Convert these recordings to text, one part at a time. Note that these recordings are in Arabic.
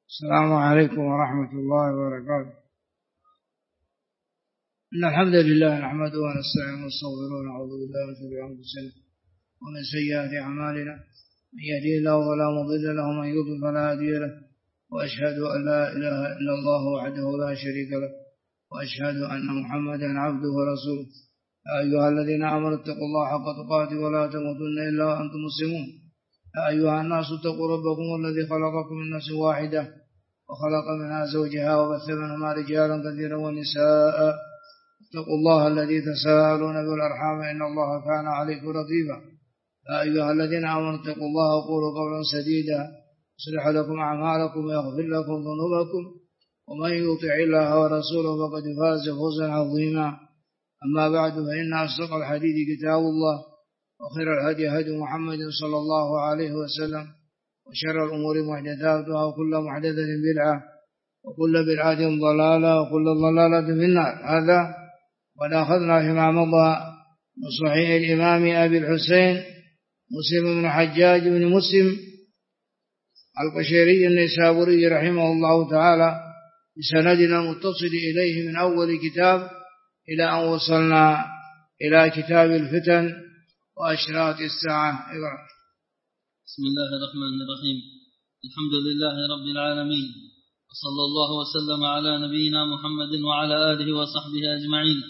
السلام عليكم ورحمة الله وبركاته. إن الحمد لله نحمده ونستعينه ونستغفره ونعوذ بالله من شرور أنفسنا ومن سيئات أعمالنا، من يهده الله فلا مضل له ومن يضلل فلا هادي له، وأشهد أن لا إله إلا الله وحده لا شريك له، وأشهد أن محمدا عبده ورسوله. يا أيها الذين آمنوا اتقوا الله حق تقاته ولا تموتن إلا وأنتم مسلمون. يا أيها الناس اتقوا ربكم الذي خلقكم من نفس واحدة وخلق منها زوجها وبث منهما رجالا كثيرا ونساء. اتقوا الله الذي تساءلون به والأرحام إن الله كان عليكم رقيبا. يا أيها الذين آمنوا اتقوا الله وقولوا قولا سديدا يصلح لكم أعمالكم ويغفر لكم ذنوبكم، ومن يطع الله ورسوله فقد فاز فوزا عظيما. أما بعد، فإن أصدق الحديث كتاب الله، وخير الهدي هدي محمد صلى الله عليه وسلم، وشر الأمور محدثاتها، وكل محدثة بدعة، وكل بدعة ضلالة، وكل ضلالة في النار. هذا قد أخذنا فيما مضى من صحيح الإمام أبي الحسين مسلم بن حجاج بن مسلم القشيري النيسابوري رحمه الله تعالى بسندنا المتصل إليه من أول كتاب إلى أن وصلنا إلى كتاب الفتن وأشراط الساعة. بسم الله الرحمن الرحيم. الحمد لله رب العالمين، وصلى الله وسلم على نبينا محمد وعلى آله وصحبه أجمعين.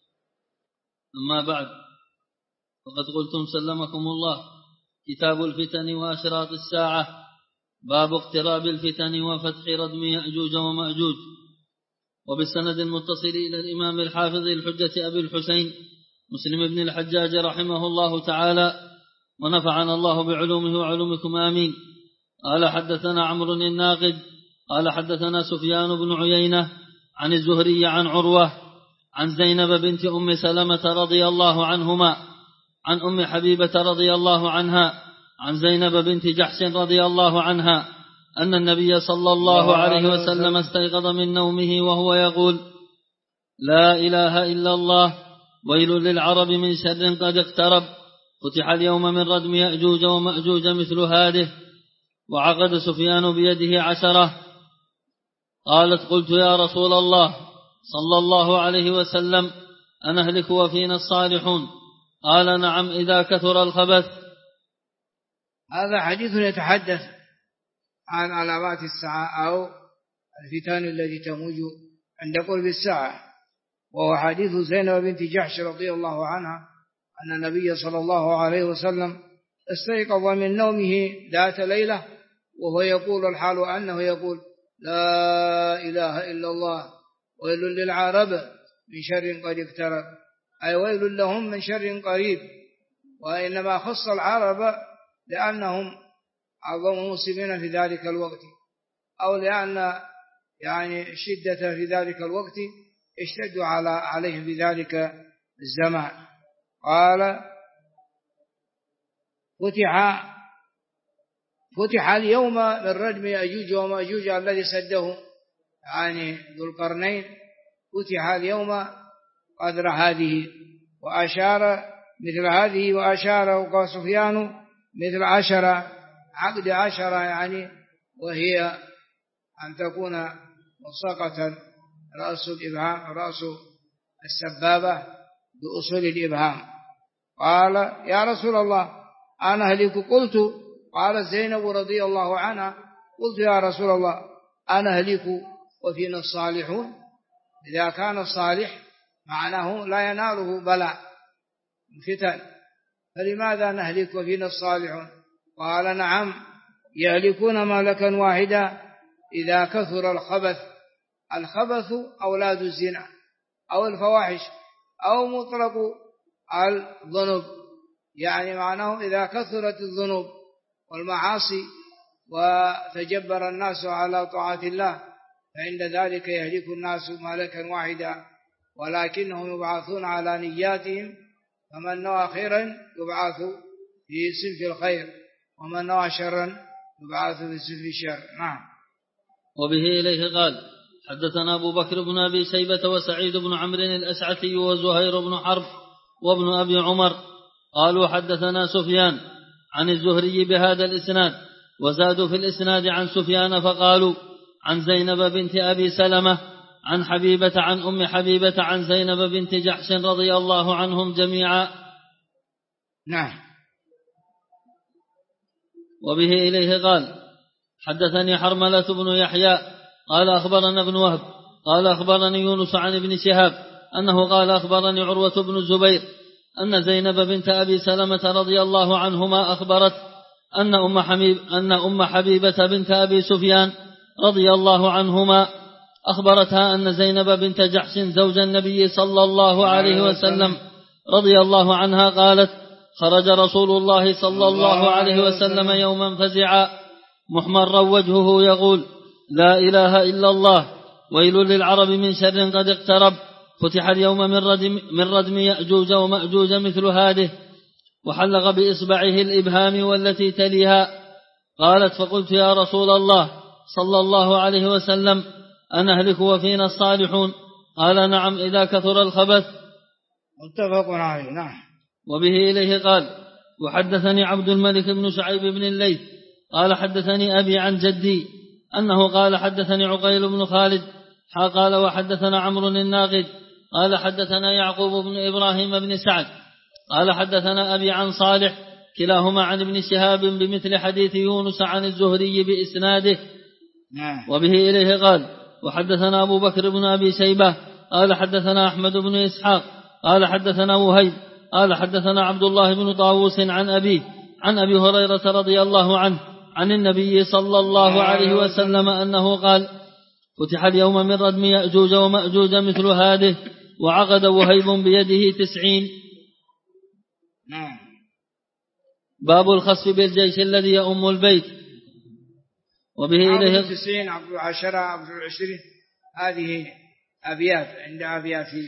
أما بعد، فقد قلتم سلمكم الله كتاب الفتن وأشراط الساعة، باب اقتراب الفتن وفتح ردم يأجوج ومأجوج. وبالسند المتصل إلى الإمام الحافظ الحجة أبي الحسين مسلم بن الحجاج رحمه الله تعالى، ونفعنا الله بعلومه وعلومكم آمين. قال حدثنا عمرو الناقد قال حدثنا سفيان بن عيينة عن الزهري عن عروة عن زينب بنت أم سلمة رضي الله عنهما عن أم حبيبة رضي الله عنها عن زينب بنت جحش رضي الله عنها أن النبي صلى الله عليه وسلم استيقظ من نومه وهو يقول: لا إله إلا الله، ويل للعرب من شر قد اقترب، فتح اليوم من ردم يأجوج ومأجوج مثل هذه. وعقد سفيان بيده 10. قالت: قلت يا رسول الله صلى الله عليه وسلم أنهلك وفينا الصالحون؟ قال: نعم، إذا كثر الخبث. هذا حديث يتحدث عن علامات الساعة أو الفتن التي تموج عند قرب الساعة، وهو حديث زينب بنت جحش رضي الله عنها أن النبي صلى الله عليه وسلم استيقظ من نومه ذات ليلة وهو يقول، الحال أنه يقول: لا إله إلا الله، ويل للعرب من شر قد اقترب، أي ويل لهم من شر قريب. وإنما خص العرب لأنهم عظموا مسلمين في ذلك الوقت، أو لأن الشدة في ذلك الوقت اشتد عليهم في ذلك الزمان. قال: فتح اليوم من ردم يأجوج ومأجوج الذي سده ذو القرنين، فتح اليوم قدر هذه، وأشار مثل هذه، وأشار وقال سفيان مثل 10، عقد 10 وهي أن تكون ملصقة رأس الإبهام، رأس السبابة بأصول الإبهام. قال: يا رسول الله أنا أهلك؟ قلت. قال زينب رضي الله عنها: قلت يا رسول الله أنا أهلك وفينا الصالحون؟ إذا كان الصالح معناه لا يناله بلاء فتن، فلماذا نهلك وفينا الصالحون؟ قال: نعم، يهلكون مهلكا واحدا إذا كثر الخبث. الخبث أولاد الزنا أو الفواحش أو مطلق الذنوب، معناه إذا كثرت الذنوب والمعاصي وتجبر الناس على طاعة الله، فعند ذلك يهلك الناس مهلكا واحدا، ولكنهم يبعثون على نياتهم، فمن نوى خيرا يبعث في صنف الخير، ومن نوى شرا يبعث في صنف الشر. نعم. وبه إليه قال: حدثنا أبو بكر بن أبي شيبة وسعيد بن عمرو الأشعثي وزهير بن حرب وابن أبي عمر قالوا: حدثنا سفيان عن الزهري بهذا الإسناد، وزادوا في الإسناد عن سفيان فقالوا: عن زينب بنت أبي سلمة عن حبيبة عن أم حبيبة عن زينب بنت جحش رضي الله عنهم جميعا. نعم. وبه إليه قال حدثني حرملة بن يحيى قال أخبرنا ابن وهب قال أخبرني يونس عن ابن شهاب أنه قال أخبرني عروة بن الزبير أن زينب بنت أبي سلمة رضي الله عنهما أخبرت أن أم حبيبة بنت أبي سفيان رضي الله عنهما أخبرتها أن زينب بنت جحش زوج النبي صلى الله عليه وسلم رضي الله عنها قالت خرج رسول الله صلى الله عليه وسلم يوما فزعا محمرا وجهه يقول لا إله إلا الله ويل للعرب من شر قد اقترب فتح اليوم من ردم يأجوج ومأجوج مثل هذه وحلق بإصبعه الإبهام والتي تليها. قالت فقلت يا رسول الله صلى الله عليه وسلم أنهلك وفينا الصالحون؟ قال نعم إذا كثر الخبث. متفق عليه. نعم. وبه إليه قال وحدثني عبد الملك بن شعيب بن الليث قال حدثني أبي عن جدي أنه قال حدثني عقيل بن خالد قال وحدثنا عمرو الناقد قال حدثنا يعقوب بن إبراهيم بن سعد قال حدثنا أبي عن صالح كلاهما عن ابن شهاب بمثل حديث يونس عن الزهري بإسناده. وبه إليه قال وحدثنا أبو بكر بن أبي شيبة قال حدثنا أحمد بن إسحاق قال حدثنا وهيب قال حدثنا عبد الله بن طاووس عن أبيه عن أبي هريرة رضي الله عنه عن النبي صلى الله عليه وسلم أنه قال فتح اليوم من ردم يأجوج ومأجوج مثل هذه وعقد وهيب بيده 90. باب الخسف بالجيش الذي يؤم البيت. وبه إليه 90 عبد العشرة عبد العشرين هذه أبيات عند أبيات في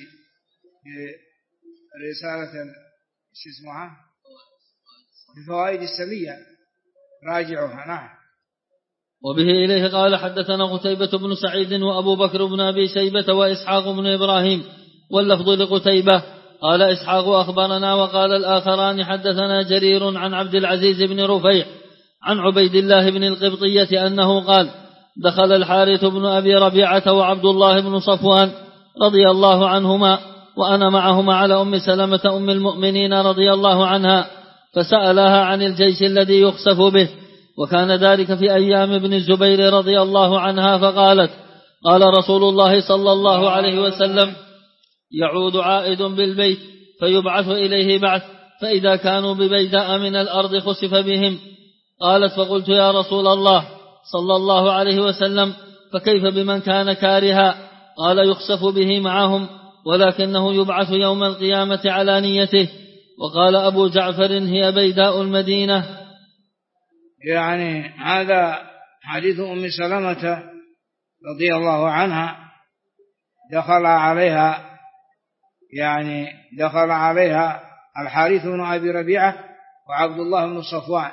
رسالة شو اسمها بفوائد السلية راجعها. نعم. وبه إليه قال حدثنا قتيبة بن سعيد وأبو بكر بن أبي شيبة وإسحاق بن إبراهيم واللفظ لقتيبة قال إسحاق أخبرنا وقال الآخران حدثنا جرير عن عبد العزيز بن رفيع عن عبيد الله بن القبطية أنه قال دخل الحارث بن أبي ربيعة وعبد الله بن صفوان رضي الله عنهما وأنا معهما على أم سلمة أم المؤمنين رضي الله عنها فسألها عن الجيش الذي يخسف به وكان ذلك في أيام ابن الزبير رضي الله عنها فقالت قال رسول الله صلى الله عليه وسلم يعود عائد بالبيت فيبعث إليه بعث فإذا كانوا ببيداء من الأرض خسف بهم. قالت فقلت يا رسول الله صلى الله عليه وسلم فكيف بمن كان كارها؟ قال يخسف به معهم ولكنه يبعث يوم القيامة على نيته. وقال أبو جعفر هي بيداء المدينة. يعني هذا حديث أم سلمة رضي الله عنها دخل عليها الحارث بن أبي ربيعة وعبد الله بن صفوان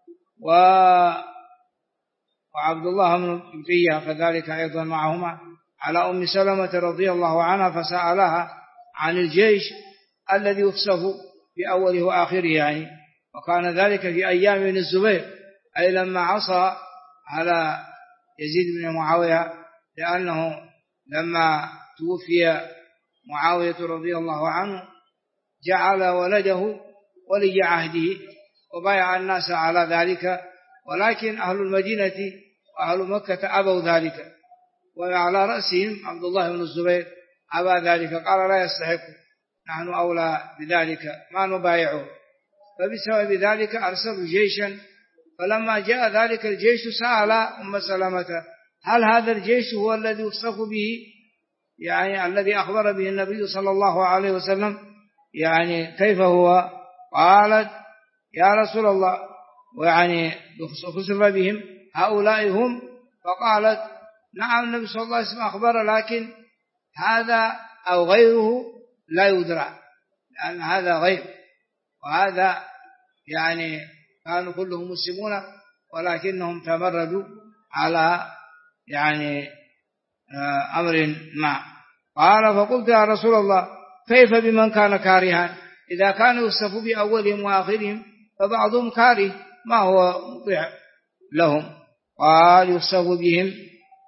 وعبد الله بن قبطية كذلك أيضا معهما على أم سلمة رضي الله عنها فسألها عن الجيش الذي يخسف بأوله وآخره يعني. وكان ذلك في أيام ابن الزبير أي لما عصى على يزيد بن معاوية لأنه لما توفي معاوية رضي الله عنه جعل ولده ولي عهده وبايع الناس على ذلك ولكن أهل المدينة وأهل مكة أبوا ذلك وعلى رأسهم عبد الله بن الزبير أبى ذلك قال لا يستحق نحن أولى بذلك ما نبايعه. فبسبب ذلك أرسلوا جيشا فلما جاء ذلك الجيش سأل أم سلمة هل هذا الجيش هو الذي يخسف به يعني الذي أخبر به النبي صلى الله عليه وسلم يعني كيف هو؟ قالت يا رسول الله ويعني خسف بهم هؤلاء هم. فقالت نعم النبي صلى الله عليه وسلم أخبر لكن هذا أو غيره لا يدرى لأن هذا غير وهذا يعني كانوا كلهم مسلمون ولكنهم تمردوا على يعني أمر ما. قال فقلت يا رسول الله كيف بمن كان كارها إذا كانوا يخسفوا بأولهم وآخرهم فبعضهم كاره ما هو مطيع لهم. قال يخسف بهم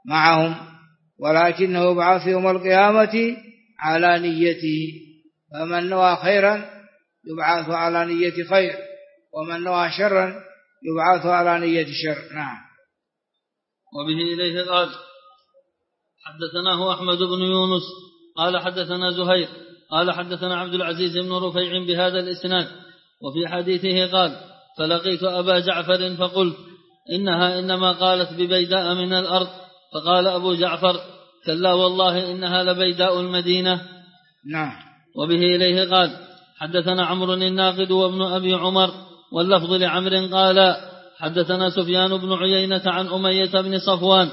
معهم، ولكنه يبعث يوم القيامة على نيته، فمن نوى خيرا يبعث على نية خير، ومن نوى شرا يبعث على نية شر. نعم. وبه إليه قال حدثناه أحمد بن يونس قال حدثنا زهير قال حدثنا عبد العزيز بن رفيع بهذا الإسناد. وفي حديثه قال فلقيت أبا جعفر فقلت إنها إنما قالت ببيداء من الأرض، فقال أبو جعفر كلا والله إنها لبيداء المدينة. نعم. وبه إليه قال حدثنا عمرو الناقد وابن أبي عمر واللفظ لعمر قال حدثنا سفيان بن عيينة عن أمية بن صفوان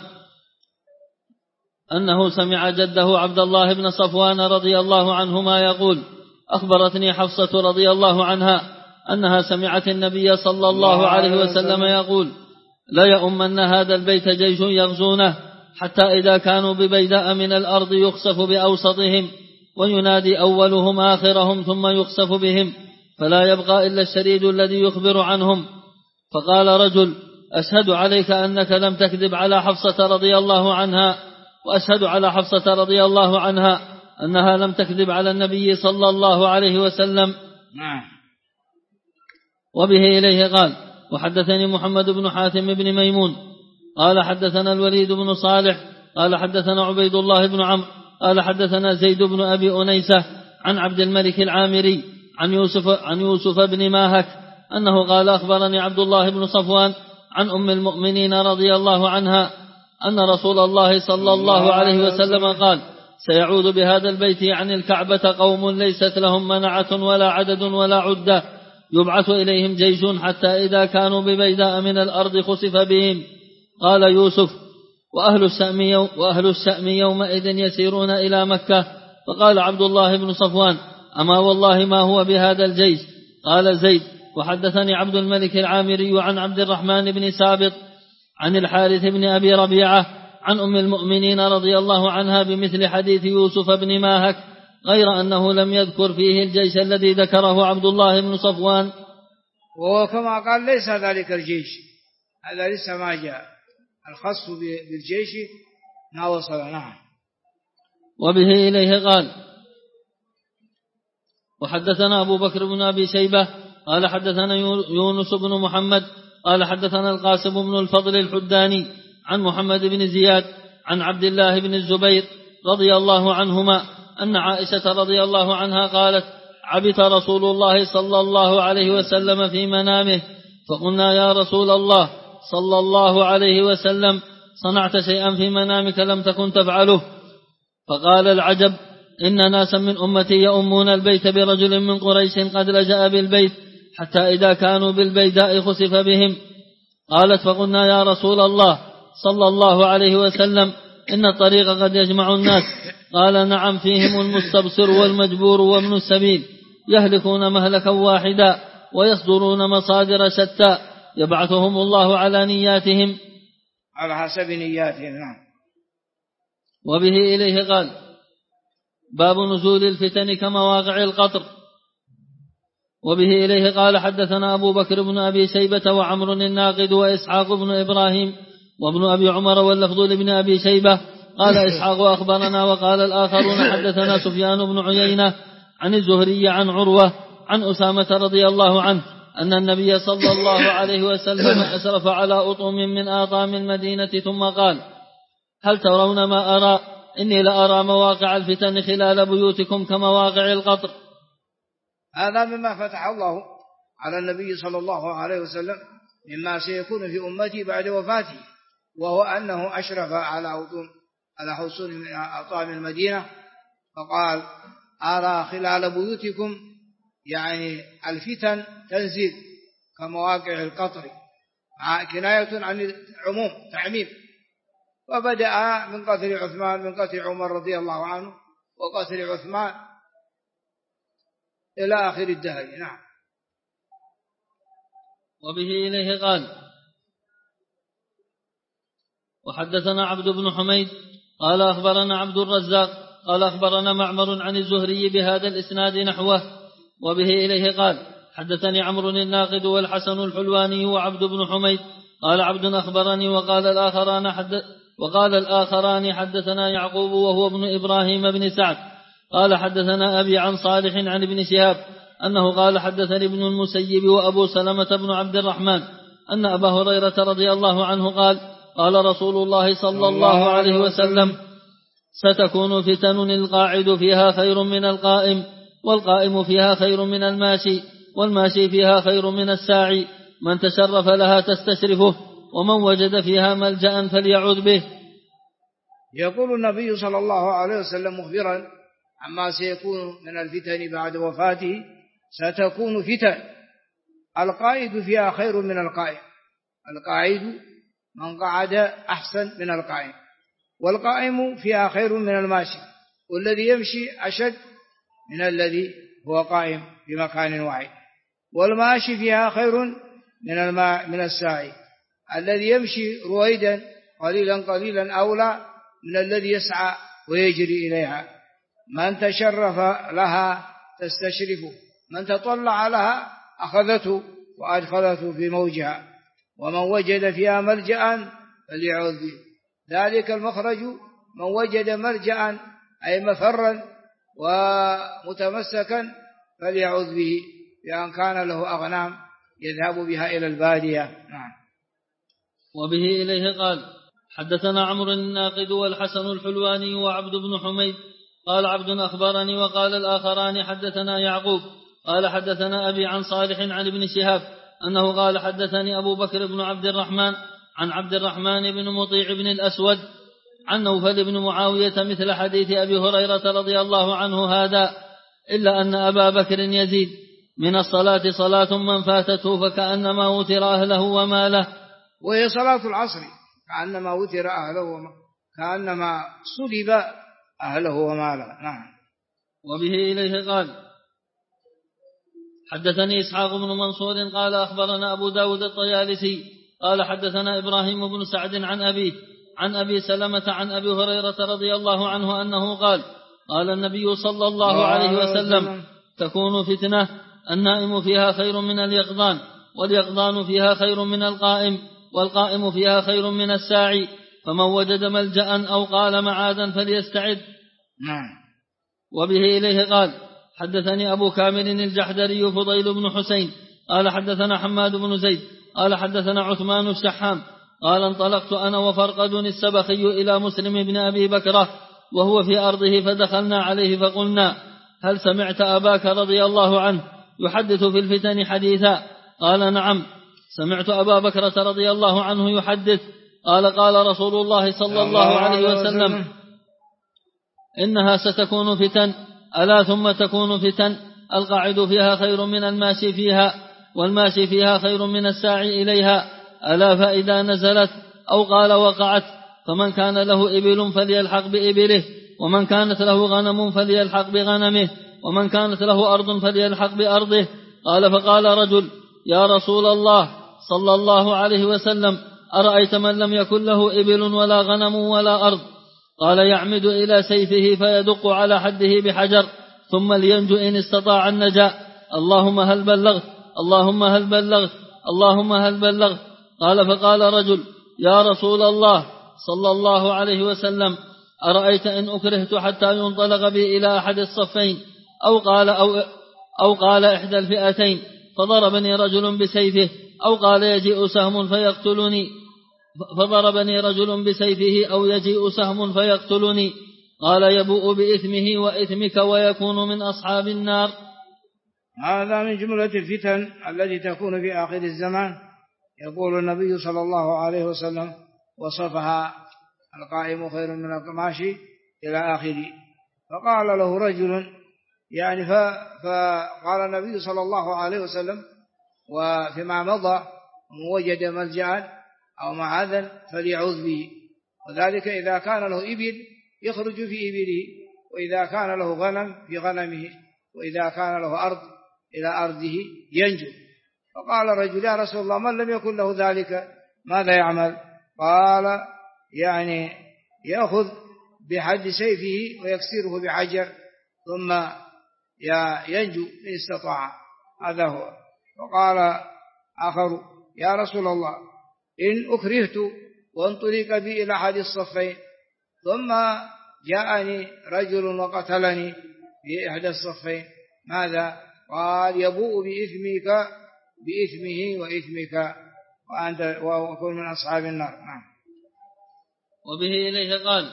أنه سمع جده عبد الله بن صفوان رضي الله عنهما يقول أخبرتني حفصة رضي الله عنها أنها سمعت النبي صلى الله عليه وسلم يقول لا يؤمن هذا البيت جيش يغزونه حتى إذا كانوا ببيداء من الأرض يخسف بأوسطهم وينادي أولهم آخرهم ثم يخسف بهم فلا يبقى إلا الشريد الذي يخبر عنهم. فقال رجل أشهد عليك أنك لم تكذب على حفصة رضي الله عنها، وأشهد على حفصة رضي الله عنها أنها لم تكذب على النبي صلى الله عليه وسلم. وبه إليه قال وحدثني محمد بن حاتم بن ميمون قال حدثنا الوليد بن صالح قال حدثنا عبيد الله بن عمرو قال حدثنا زيد بن أبي أنيسة عن عبد الملك العامري عن يوسف بن ماهك أنه قال أخبرني عبد الله بن صفوان عن أم المؤمنين رضي الله عنها أن رسول الله صلى الله عليه وسلم قال سيعود بهذا البيت عن الكعبة قوم ليست لهم منعة ولا عدد ولا عدة يبعث إليهم جيش حتى إذا كانوا ببيداء من الأرض خسف بهم. قال يوسف وأهل الشأم يومئذ يسيرون إلى مكة. فقال عبد الله بن صفوان أما والله ما هو بهذا الجيش. قال زيد وحدثني عبد الملك العامري عن عبد الرحمن بن سابط عن الحارث بن أبي ربيعة عن أم المؤمنين رضي الله عنها بمثل حديث يوسف بن ماهك غير أنه لم يذكر فيه الجيش الذي ذكره عبد الله بن صفوان. وهو كما قال ليس ذلك الجيش، هذا لسه ما جاء، الخص بالجيش ما وصل. نعم. وبه إليه قال وحدثنا أبو بكر بن أبي شيبة قال حدثنا يونس بن محمد قال حدثنا القاسم بن الفضل الحداني عن محمد بن زياد عن عبد الله بن الزبير رضي الله عنهما أن عائشة رضي الله عنها قالت عبث رسول الله صلى الله عليه وسلم في منامه فقلنا يا رسول الله صلى الله عليه وسلم صنعت شيئا في منامك لم تكن تفعله. فقال العجب إن ناسا من أمتي يؤمون البيت برجل من قريش قد لجأ بالبيت حتى إذا كانوا بالبيداء خسف بهم. قالت فقلنا يا رسول الله صلى الله عليه وسلم إن الطريق قد يجمع الناس. قال نعم فيهم المستبصر والمجبور وابن السبيل يهلكون مهلكا واحدا ويصدرون مصادر شتى يبعثهم الله على نياتهم على حسب نياتهم. نعم. وبه إليه قال باب نزول الفتن كمواقع القطر. وبه إليه قال حدثنا أبو بكر بن أبي شيبة وعمر الناقد وإسحاق بن إبراهيم وابن أبي عمر واللفظ لابن أبي شيبة قال إسحاق أخبرنا وقال الآخرون حدثنا سفيان بن عيينة عن الزهري عن عروة عن أسامة رضي الله عنه أن النبي صلى الله عليه وسلم أسرف على أطم من آطام المدينة ثم قال هل ترون ما أرى إني لأرى مواقع الفتن خلال بيوتكم كمواقع القطر. هذا مما فتح الله على النبي صلى الله عليه وسلم مما سيكون في أمتي بعد وفاته، وهو أنه أشرف على حصول من أطام المدينة فقال أرى خلال بيوتكم يعني الفتن تنزل كمواقع القطر، كناية عن العموم تعميم. وبدأ من قتل عثمان من قتل عمر رضي الله عنه وقتل عثمان إلى آخر الدهر. نعم. وبه إليه قال وحدثنا عبد بن حميد قال أخبرنا عبد الرزاق قال أخبرنا معمر عن الزهري بهذا الإسناد نحوه. وبه إليه قال حدثني عمرو الناقد والحسن الحلواني وعبد بن حميد قال عبد أخبرني وقال الآخران وقال الآخران حدثنا يعقوب وهو ابن إبراهيم بن سعد قال حدثنا أبي عن صالح عن ابن شهاب أنه قال حدثني ابن المسيب وأبو سلمة بن عبد الرحمن أن أبا هريرة رضي الله عنه قال قال رسول الله صلى الله عليه وسلم ستكون فتن القاعد فيها خير من القائم، والقائم فيها خير من الماشي، والماشي فيها خير من الساعي، من تشرف لها تستشرفه، ومن وجد فيها ملجأ فليعوذ به. يقول النبي صلى الله عليه وسلم مخبرا عما سيكون من الفتن بعد وفاته: ستكون فتن القائد فيها خير من القائم. القائد من قعد أحسن من القائم، والقائم فيها خير من الماشي، والذي يمشي أشد من الذي هو قائم في مكان واحد، والماشي فيها خير من الساعي، الذي يمشي رويدا قليلا قليلا أولى من الذي يسعى ويجري إليها. من تشرف لها تستشرفه، من تطلع لها أخذته وأدخلته في موجها، ومن وجد فيها ملجأ فليعوذ به. ذلك المخرج من وجد ملجأ أي مفرا ومتمسكا فليعوذ به، بأن كان له أغنام يذهب بها إلى البادية. نعم. وبه إليه قال حدثنا عمرو الناقد والحسن الحلواني وعبد بن حميد قال عبد أخبرني، وقال الآخران حدثنا يعقوب قال حدثنا أبي عن صالح عن ابن شهاب أنه قال حدثني أبو بكر بن عبد الرحمن عن عبد الرحمن بن مطيع بن الأسود عن نوفل بن معاوية مثل حديث أبي هريرة رضي الله عنه هذا، إلا أن أبا بكر يزيد: من الصلاة صلاة من فاتته فكأنما وتر أهله وماله. وهي صلاة العصر كأنما وتر أهله كأنما صلب أهله وماله. نعم. وبه إليه قال حدثني إسحاق بن منصور قال أخبرنا أبو داود الطيالسي قال حدثنا إبراهيم بن سعد عن أبيه عن أبي سلمة عن أبي هريرة رضي الله عنه أنه قال قال النبي صلى الله عليه وسلم: تكون فتنة النائم فيها خير من اليقظان، واليقظان فيها خير من القائم، والقائم فيها خير من الساعي، فمن وجد ملجأ أو قال معاذا فليستعد. نعم. وبه إليه قال حدثني أبو كامل الجحدري فضيل بن حسين قال حدثنا حماد بن زيد قال حدثنا عثمان الشحام قال انطلقت أنا وفرقد السبخي إلى مسلم بن أبي بكرة وهو في أرضه، فدخلنا عليه فقلنا: هل سمعت أباك رضي الله عنه يحدث في الفتن حديثا؟ قال: نعم، سمعت أبا بكرة رضي الله عنه يحدث. قال رسول الله صلى الله عليه وسلم: إنها ستكون فتن، ألا ثم تكون فتن القاعد فيها خير من الماشي فيها، والماشي فيها خير من الساعي إليها، ألا فإذا نزلت أو قال وقعت فمن كان له إبل فليلحق بإبله، ومن كانت له غنم فليلحق بغنمه، ومن كانت له أرض فليلحق بأرضه. فقال رجل: يا رسول الله صلى الله عليه وسلم، أرأيت من لم يكن له إبل ولا غنم ولا أرض؟ قال: يعمد إلى سيفه فيدق على حده بحجر ثم لينجو إن استطاع النجاة. اللهم هل بلغت، اللهم هل بلغت، اللهم هل بلغت. فقال رجل: يا رسول الله صلى الله عليه وسلم، أرأيت إن أكرهت حتى ينطلق بي إلى أحد الصفين أو قال إحدى الفئتين فضربني رجل بسيفه، أو قال يجيء سهم فيقتلني، فضربني رجل بسيفه أو يجيء سهم فيقتلني. قال: يبوء بإثمه وإثمك ويكون من أصحاب النار. هذا من جملة الفتن التي تكون في آخر الزمان. يقول النبي صلى الله عليه وسلم: وصفها القائم خير من الماشي إلى آخره. فقال له رجل يعني فقال النبي صلى الله عليه وسلم: وفيما مضى من وجد ملجأ أو معاذا فليعوذ به، وذلك إذا كان له إبل يخرج في إبله، وإذا كان له غنم في غنمه، وإذا كان له أرض إلى أرضه ينجو. فقال الرجل: يا رسول الله، من لم يكن له ذلك ماذا يعمل؟ قال: يعني يأخذ بحد سيفه ويكسره بحجر ثم ينجو إن استطاع. هذا هو. وقال آخر: يا رسول الله، إن أكرهت وانطلق بي إلى أحد الصفين، ثم جاءني رجل وقتلني في إحدى الصفين. ماذا؟ قال يبوء بإثمه وإثمك وأنت وكن من أصحاب النار. نعم. وبه إليه قال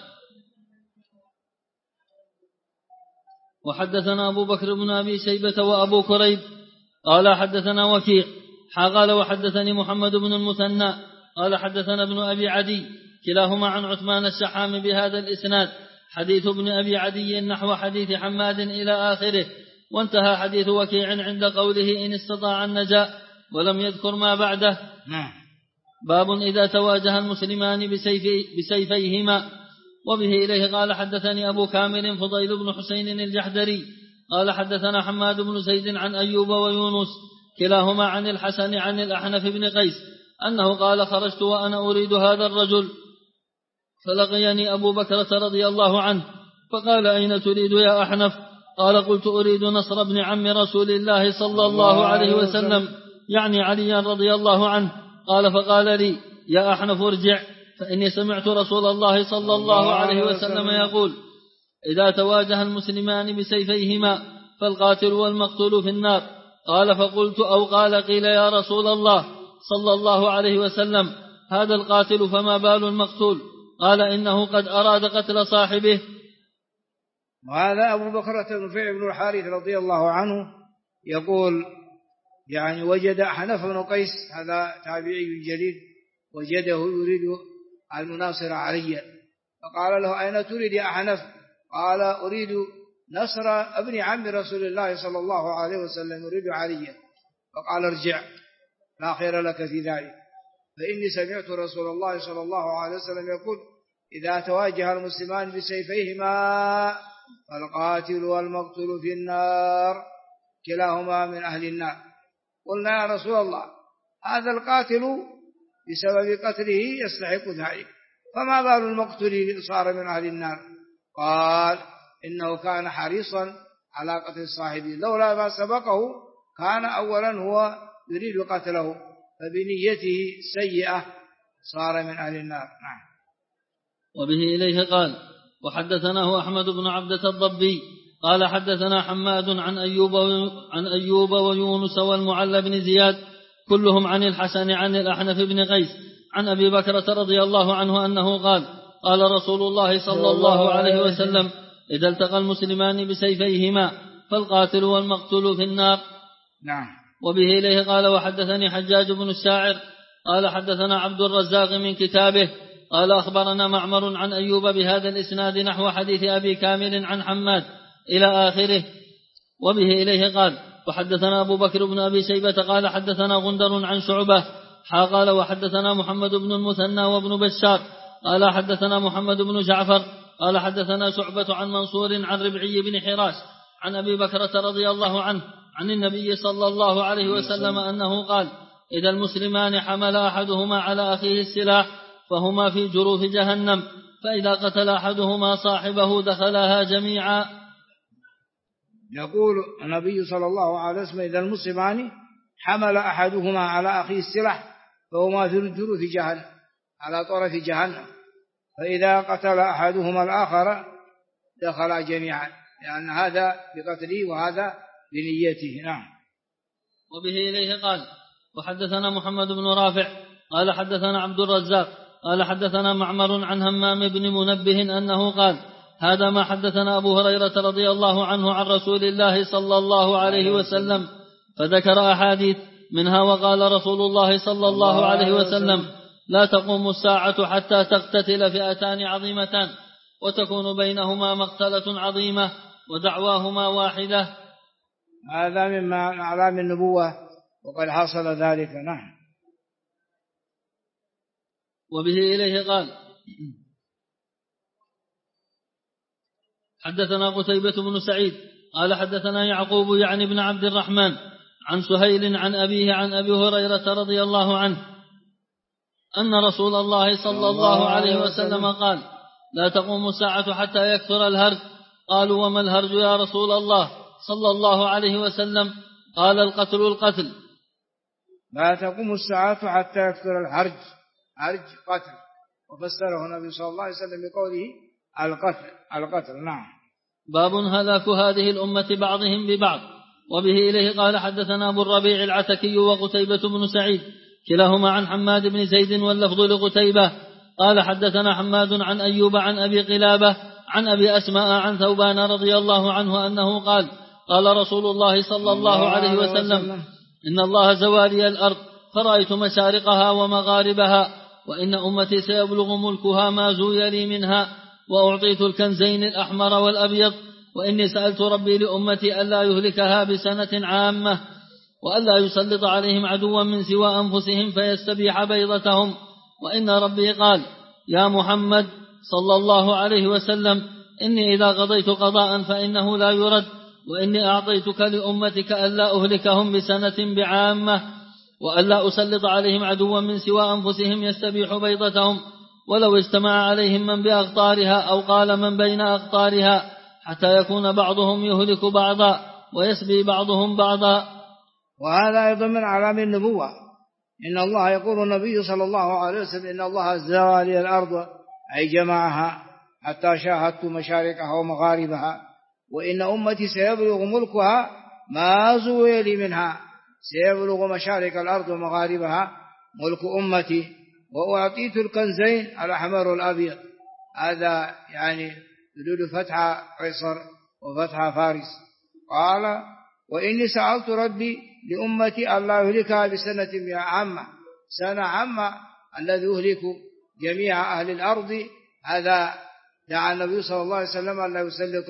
وحدثنا أبو بكر بن أبي شيبة وأبو كريب قال حدثنا وكيع قال وحدثني محمد بن المثنى قال حدثنا ابن أبي عدي كلاهما عن عثمان الشحام بهذا الإسناد، حديث ابن أبي عدي نحو حديث حماد إلى آخره، وانتهى حديث وكيع عند قوله إن استطاع النجاة، ولم يذكر ما بعده. باب إذا تواجه المسلمان بسيفيهما. وبه إليه قال حدثني أبو كامل فضيل بن حسين الجحدري قال حدثنا حماد بن زيد عن أيوب ويونس كلاهما عن الحسن عن الأحنف بن قيس أنه قال خرجت وأنا أريد هذا الرجل، فلقيني أبو بكرة رضي الله عنه فقال أين تريد يا أحنف؟ قال قلت أريد نصر ابن عم رسول الله صلى الله عليه وسلم، يعني عليا رضي الله عنه. قال فقال لي يا أحنف ارجع، فإني سمعت رسول الله صلى الله عليه وسلم يقول إذا تواجه المسلمان بسيفيهما فالقاتل والمقتول في النار. قال فقلت أو قال قيل يا رسول الله صلى الله عليه وسلم هذا القاتل فما بال المقتول؟ قال إنه قد أراد قتل صاحبه. وهذا أبو بكرة نفيع بن الحارث رضي الله عنه يقول يعني وجد أحنف بن قيس، هذا تابعي جليل، وجده يريد المناصر عليا، فقال له أين تريد يا أحنف؟ قال أريد نصر ابن عم رسول الله صلى الله عليه وسلم يريد عليا. فقال ارجع لا خير لك في ذلك، فإني سمعت رسول الله صلى الله عليه وسلم يقول إذا تواجه المسلمان بسيفيهما فالقاتل والمقتول في النار كلاهما من أهل النار. قلنا يا رسول الله هذا القاتل بسبب قتله يستحق ذلك، فما بال المقتول صار من أهل النار؟ قال إنه كان حريصا على قتل صاحبه، لولا ما سبقه كان أولا هو يريد قتله، فبنيته سيئة صار من أهل النار. نعم. وبه إليه قال وحدثناه أحمد بن عبدة الضبي قال حدثنا حماد عن أيوب ويونس والمعلى بن زياد كلهم عن الحسن عن الأحنف بن قيس عن أبي بكرة رضي الله عنه أنه قال قال رسول الله صلى الله عليه وسلم إذا التقى المسلمان بسيفيهما فالقاتل والمقتول في النار. نعم. وبه إليه قال وحدثني حجاج بن الشاعر قال حدثنا عبد الرزاق من كتابه قال أخبرنا معمر عن أيوب بهذا الإسناد نحو حديث أبي كامل عن حماد إلى آخره. وبه إليه قال وحدثنا أبو بكر بن أبي شيبة قال حدثنا غندر عن شعبة قال وحدثنا محمد بن المثنى وابن بشار قال حدثنا محمد بن جعفر قال حدثنا شعبة عن منصور عن ربعي بن حراش عن أبي بكرة رضي الله عنه عن النبي صلى الله عليه وسلم أنه قال إذا المسلمان حمل أحدهما على أخيه السلاح فهما في جروف جهنم، فإذا قتل أحدهما صاحبه دخلها جميعا. يقول النبي صلى الله عليه وسلم إذا المسلمان حمل أحدهما على أخيه السلاح فهما في جروف جهنم على طرف جهنم، فإذا قتل أحدهما الآخر دخل جميعا، لأن هذا بقتله وهذا بنيته. نعم. وبه إليه قال وحدثنا محمد بن رافع قال حدثنا عبد الرزاق قال حدثنا معمر عن همام بن منبه أنه قال هذا ما حدثنا أبو هريرة رضي الله عنه عن رسول الله صلى الله عليه وسلم، فذكر أحاديث منها وقال رسول الله صلى الله عليه وسلم لا تقوم الساعة حتى تقتتل فئتان عظيمتان وتكون بينهما مقتلة عظيمة ودعواهما واحدة. هذا مما أعلام النبوة وقد حصل ذلك. نعم. وبه إليه قال حدثنا قتيبة بن سعيد قال حدثنا يعقوب يعني بن عبد الرحمن عن سهيل عن أبيه عن أبي هريرة رضي الله عنه أن رسول الله صلى الله عليه وسلم قال لا تقوم الساعة حتى يكثر الهرج. قالوا وما الهرج يا رسول الله صلى الله عليه وسلم؟ قال القتل. لا تقوم الساعة حتى يكثر الهرج، هرج قتل، وفسره النبي صلى الله عليه وسلم بقوله القتل. نعم. باب هلاك هذه الأمة بعضهم ببعض. وبه إليه قال حدثنا أبو الربيع العتكي وقتيبة بن سعيد كلاهما عن حماد بن زيد واللفظ لقتيبة قال حدثنا حماد عن أيوب عن أبي قلابة عن أبي أسماء عن ثوبان رضي الله عنه أنه قال قال رسول الله صلى الله عليه وسلم إن الله زوالي الأرض فرأيت مشارقها ومغاربها وإن أمتي سيبلغ ملكها ما زوي لي منها وأعطيت الكنزين الأحمر والأبيض وإني سألت ربي لأمتي ألا يهلكها بسنة عامة وألا يسلط عليهم عدوا من سوى أنفسهم فيستبيح بيضتهم وإن ربي قال يا محمد صلى الله عليه وسلم إني إذا قضيت قضاء فإنه لا يرد وإني أعطيتك لأمتك ألا أهلكهم بسنة بعامة وألا أسلط عليهم عدوا من سوى أنفسهم يستبيح بيضتهم ولو اجتمع عليهم من بأقطارها أو قال من بين أقطارها حتى يكون بعضهم يهلك بعضا ويسبي بعضهم بعضا. وهذا أيضا من علام النبوة. إن الله يقول النبي صلى الله عليه وسلم إن الله زوالي الأرض أي جمعها حتى شاهدت مشارقها ومغاربها وإن أمتي سيبلغ ملكها ما زوي لي منها سيبلغ مشارق الأرض ومغاربها ملك أمتي وأعطيت الكنزين الأحمر والأبيض. هذا يعني يدل فتح قيصر وفتح فارس. قال وإني سألت ربي لأمتي ألا يهلكها بسنة عامة سنة عامة الذي يهلك جميع أهل الأرض. هذا دعا النبي صلى الله عليه وسلم ألا يسلط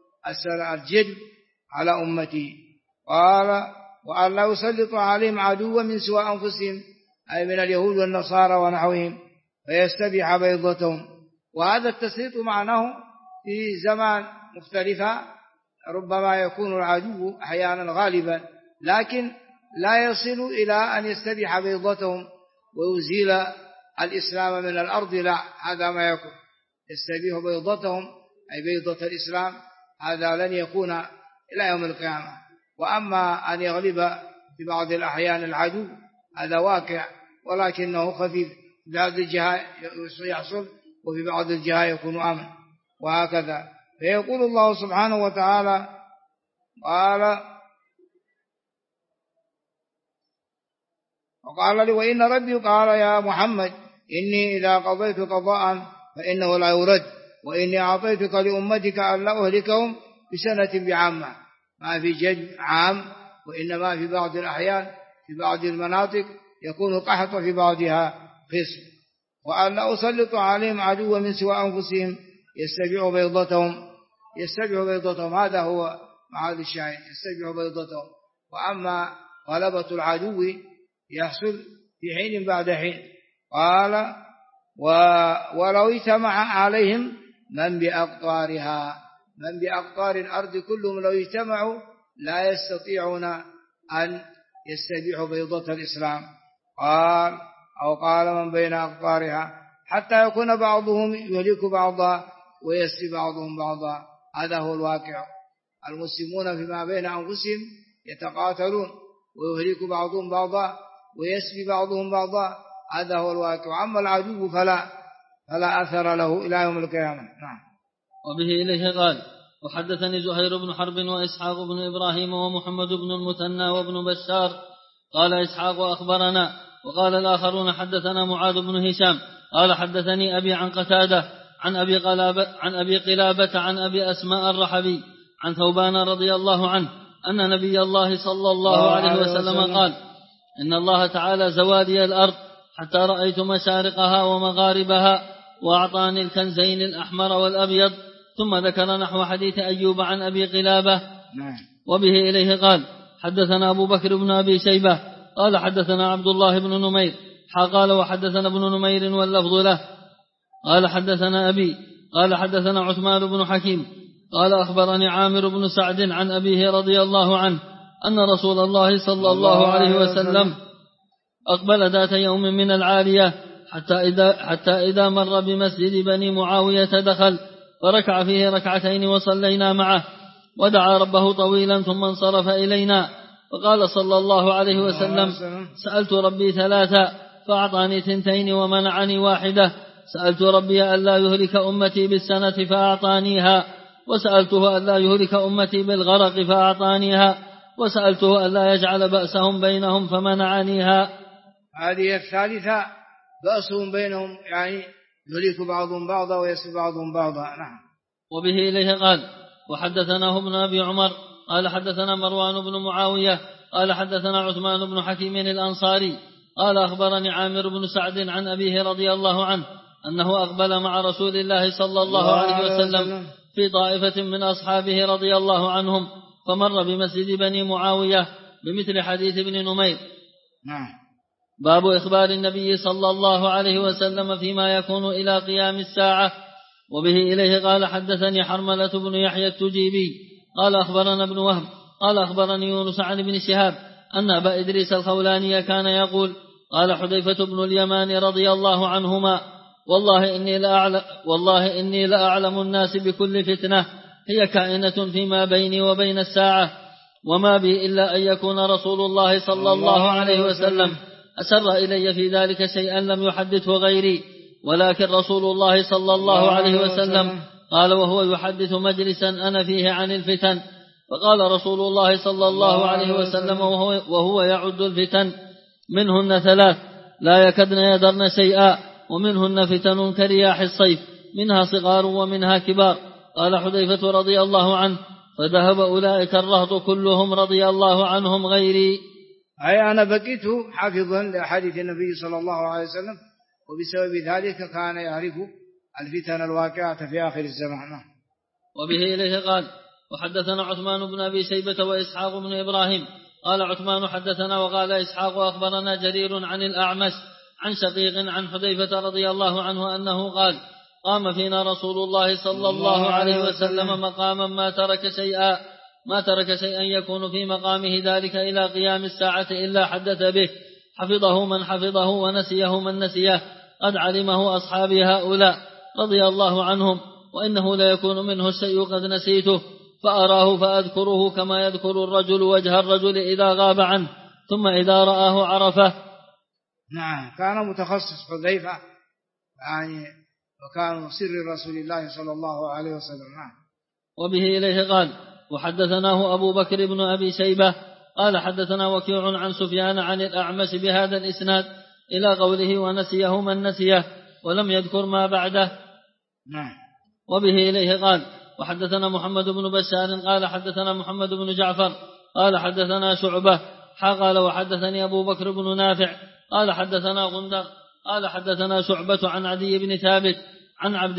الجد على أمتي. قال وألا يسلط عليهم عدوا من سوى أنفسهم أي من اليهود والنصارى ونحوهم فيستبيح بيضتهم. وهذا التسليط معناه في زمان مختلفة ربما يكون العدو أحيانا غالبا لكن لا يصل إلى أن يستبيح بيضتهم ويزيل الإسلام من الأرض. لا، هذا ما يكون يستبيح بيضتهم أي بيضة الإسلام. هذا لن يكون إلى يوم القيامة. وأما أن يغلب في بعض الأحيان العدو هذا واقع ولكنه خفيف في بعض الجهات يحصل وفي بعض الجهات يكون أمن وهكذا. فيقول الله سبحانه وتعالى وقال لي وإن ربي قال يا محمد إني إذا قضيت قضاء فإنه لا يرد وإني أعطيتك لأمتك ألا أهلكهم بسنة بعامة ما في جد عام وإنما في بعض الأحيان في بعض المناطق يكون قحط في بعضها قسم وألا أسلط عليهم عدوا من سوى أنفسهم يستبيح بيضتهم. هذا هو معاد الشاهد يستبيح بيضتهم. وأما غلبة العدو يحصل في حين بعد حين. قال ولو اجتمع عليهم من بأقطار الأرض كلهم لو اجتمعوا لا يستطيعون أن يستبيحوا بيضة الإسلام. قال من بين أقطارها حتى يكون بعضهم يهلك بعضا ويسبي بعضهم بعضا. هذا هو الواقع. المسلمون فيما بين أنفسهم يتقاتلون ويهلك بعضهم بعضا ويسبي بعضهم بعضا. هذا هو الواقع. أما العدو فلا أثر له إلى يوم القيامة. نعم. وبه إليه قال وحدثني زهير بن حرب وإسحاق بن إبراهيم ومحمد بن المثنى وابن بشار قال إسحاق أخبرنا وقال الآخرون حدثنا معاذ بن هشام قال حدثني أبي عن قتادة عن أبي قلابة عن أبي أسماء الرحبي عن ثوبان رضي الله عنه أن نبي الله صلى الله عليه وسلم قال إن الله تعالى زوالي الأرض حتى رأيت مشارقها ومغاربها وأعطاني الكنزين الأحمر والأبيض. ثم ذكر نحو حديث أيوب عن أبي قلابة. وبه إليه قال حدثنا أبو بكر بن أبي شيبة قال حدثنا عبد الله بن نمير قال وحدثنا ابن نمير واللفظ له قال حدثنا أبي قال حدثنا عثمان بن حكيم قال أخبرني عامر بن سعد عن أبيه رضي الله عنه أن رسول الله صلى الله عليه وسلم أقبل ذات يوم من العالية حتى إذا مر بمسجد بني معاوية دخل فركع فيه ركعتين وصلينا معه ودعا ربه طويلا ثم انصرف إلينا فقال صلى الله عليه وسلم سألت ربي ثلاثا فأعطاني 2 ومنعني 1 سألت ربي ألا يهلك أمتي بالسنة فأعطانيها، وسألته ألا يهلك أمتي بالغرق فأعطانيها، وسألته ألا يجعل بأسهم بينهم فمنعنيها. هذه الثالثة بأسهم بينهم، يعني يهلك بعضهم بعضا ويسب بعضهم بعضا. نعم. وبه إليه قال وحدثناه ابن أبي عمر قال حدثنا مروان بن معاوية قال حدثنا عثمان بن حكيم الأنصاري قال أخبرني عامر بن سعد عن أبيه رضي الله عنه أنه أقبل مع رسول الله صلى الله عليه وسلم في طائفة من أصحابه رضي الله عنهم، فمر بمسجد بني معاوية بمثل حديث ابن نمير. باب إخبار النبي صلى الله عليه وسلم فيما يكون إلى قيام الساعة. وبه إليه قال حدثني حرملة بن يحيى التجيبي قال أخبرنا ابن وهب قال أخبرني يونس عن ابن شهاب أن أبا إدريس الخولاني كان يقول قال حذيفة بن اليمان رضي الله عنهما والله إني لأعلم الناس بكل فتنة هي كائنة فيما بيني وبين الساعة، وما بي إلا أن يكون رسول الله صلى الله عليه وسلم أسر إلي في ذلك شيئا لم يحدثه غيري، ولكن رسول الله صلى الله عليه وسلم قال وهو يحدث مجلسا أنا فيه عن الفتن، فقال رسول الله صلى الله عليه وسلم وهو يعد الفتن منهن 3 لا يكدن يدرن شيئا، ومنهن فتن كرياح الصيف منها صغار ومنها كبار. قال حذيفة رضي الله عنه فذهب أولئك الرهط كلهم رضي الله عنهم غيري. أي أنا بقيت حافظا لأحاديث النبي صلى الله عليه وسلم، وبسبب ذلك كان يعرف الفتن الواقعة في آخر الزمان. وبه إليه قال وحدثنا عثمان بن أبي شيبة وإسحاق بن إبراهيم قال عثمان حدثنا وقال إسحاق أخبرنا جرير عن الأعمش عن شقيق عن حذيفة رضي الله عنه أنه قال قام فينا رسول الله صلى الله عليه وسلم مقاما ما ترك شيئا يكون في مقامه ذلك إلى قيام الساعة إلا حدث به، حفظه من حفظه ونسيه من نسيه، قد علمه أصحابي هؤلاء رضي الله عنهم، وإنه لا يكون منه الشيء قد نسيته فأراه فأذكره كما يذكر الرجل وجه الرجل إذا غاب عنه ثم إذا رآه عرفه. نعم، كان متخصص حذيفة يعني، وكان سر رسول الله صلى الله عليه وسلم. نعم. وبه إليه قال وحدثناه أبو بكر بن أبي شيبة قال حدثنا وكيع عن سفيان عن الأعمش بهذا الإسناد إلى قوله ونسيه من نسيه، ولم يذكر ما بعده. نعم. وبه إليه قال وحدثنا محمد بن بشار قال حدثنا محمد بن جعفر قال حدثنا شعبة قال وحدثني أبو بكر بن نافع قال حدثنا غندر قال حدثنا شعبة عن عدي بن ثابت عن عبد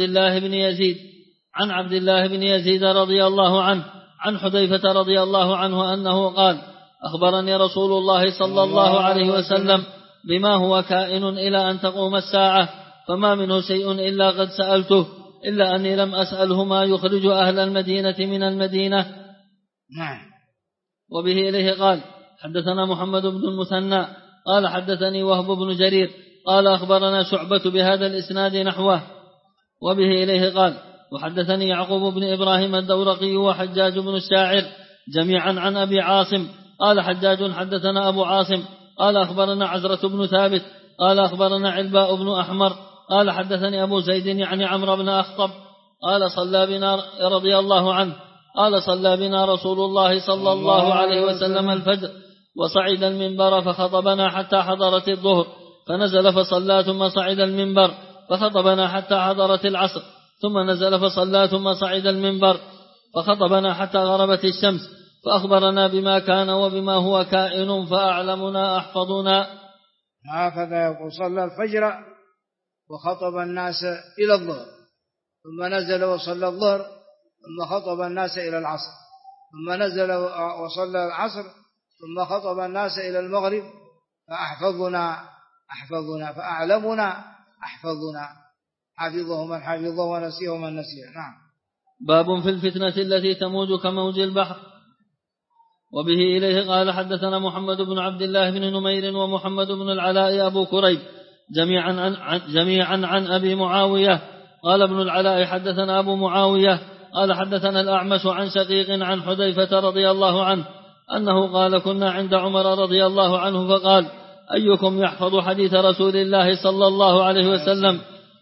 الله بن يزيد رضي الله عنه عن حذيفة رضي الله عنه أنه قال أخبرني رسول الله صلى الله عليه وسلم بما هو كائن إلى أن تقوم الساعة، فما منه شيء إلا قد سألته إلا أني لم أسأله ما يخرج أهل المدينة من المدينة. نعم. وبه إليه قال حدثنا محمد بن المثنى قال حدثني وهب بن جرير قال أخبرنا شعبة بهذا الإسناد نحوه. وبه إليه قال وحدثني يعقوب بن إبراهيم الدورقي وحجاج بن الشاعر جميعا عن أبي عاصم قال حجاج حدثنا أبو عاصم قال أخبرنا عزرة بن ثابت قال أخبرنا علباء بن أحمر قال حدثني أبو زيد يعني عمرو بن أخطب قال صلى بنا رضي الله عنه قال صلى بنا رسول الله صلى الله عليه وسلم الفجر وصعد المنبر فخطبنا حتى حضرت الظهر، فنزل فصلى ثم صعد المنبر فخطبنا حتى حضرت العصر، ثم نزل فصلى ثم صعد المنبر فخطبنا حتى غربت الشمس، فأخبرنا بما كان وبما هو كائن فأعلمنا أحفظنا. هكذا يقول صلى الفجر وخطب الناس إلى الظهر، ثم نزل وصلى الظهر، ثم خطب الناس إلى العصر، ثم نزل وصلى العصر، ثم خطب الناس إلى المغرب، فأحفظنا فأعلمنا أحفظنا، حفظه من حفظه ونسيه من نسيه. نعم. باب في الفتنة التي تموج كموج البحر. وبه إليه قال حدثنا محمد بن عبد الله بن نمير ومحمد بن العلاء أبو كريب جميعا عن أبي معاوية قال ابن العلاء حدثنا أبو معاوية قال حدثنا الأعمش عن شقيق عن حذيفة رضي الله عنه أنه قال كنا عند عمر رضي الله عنه فقال أيكم يحفظ حديث رسول الله صلى الله عليه وسلم؟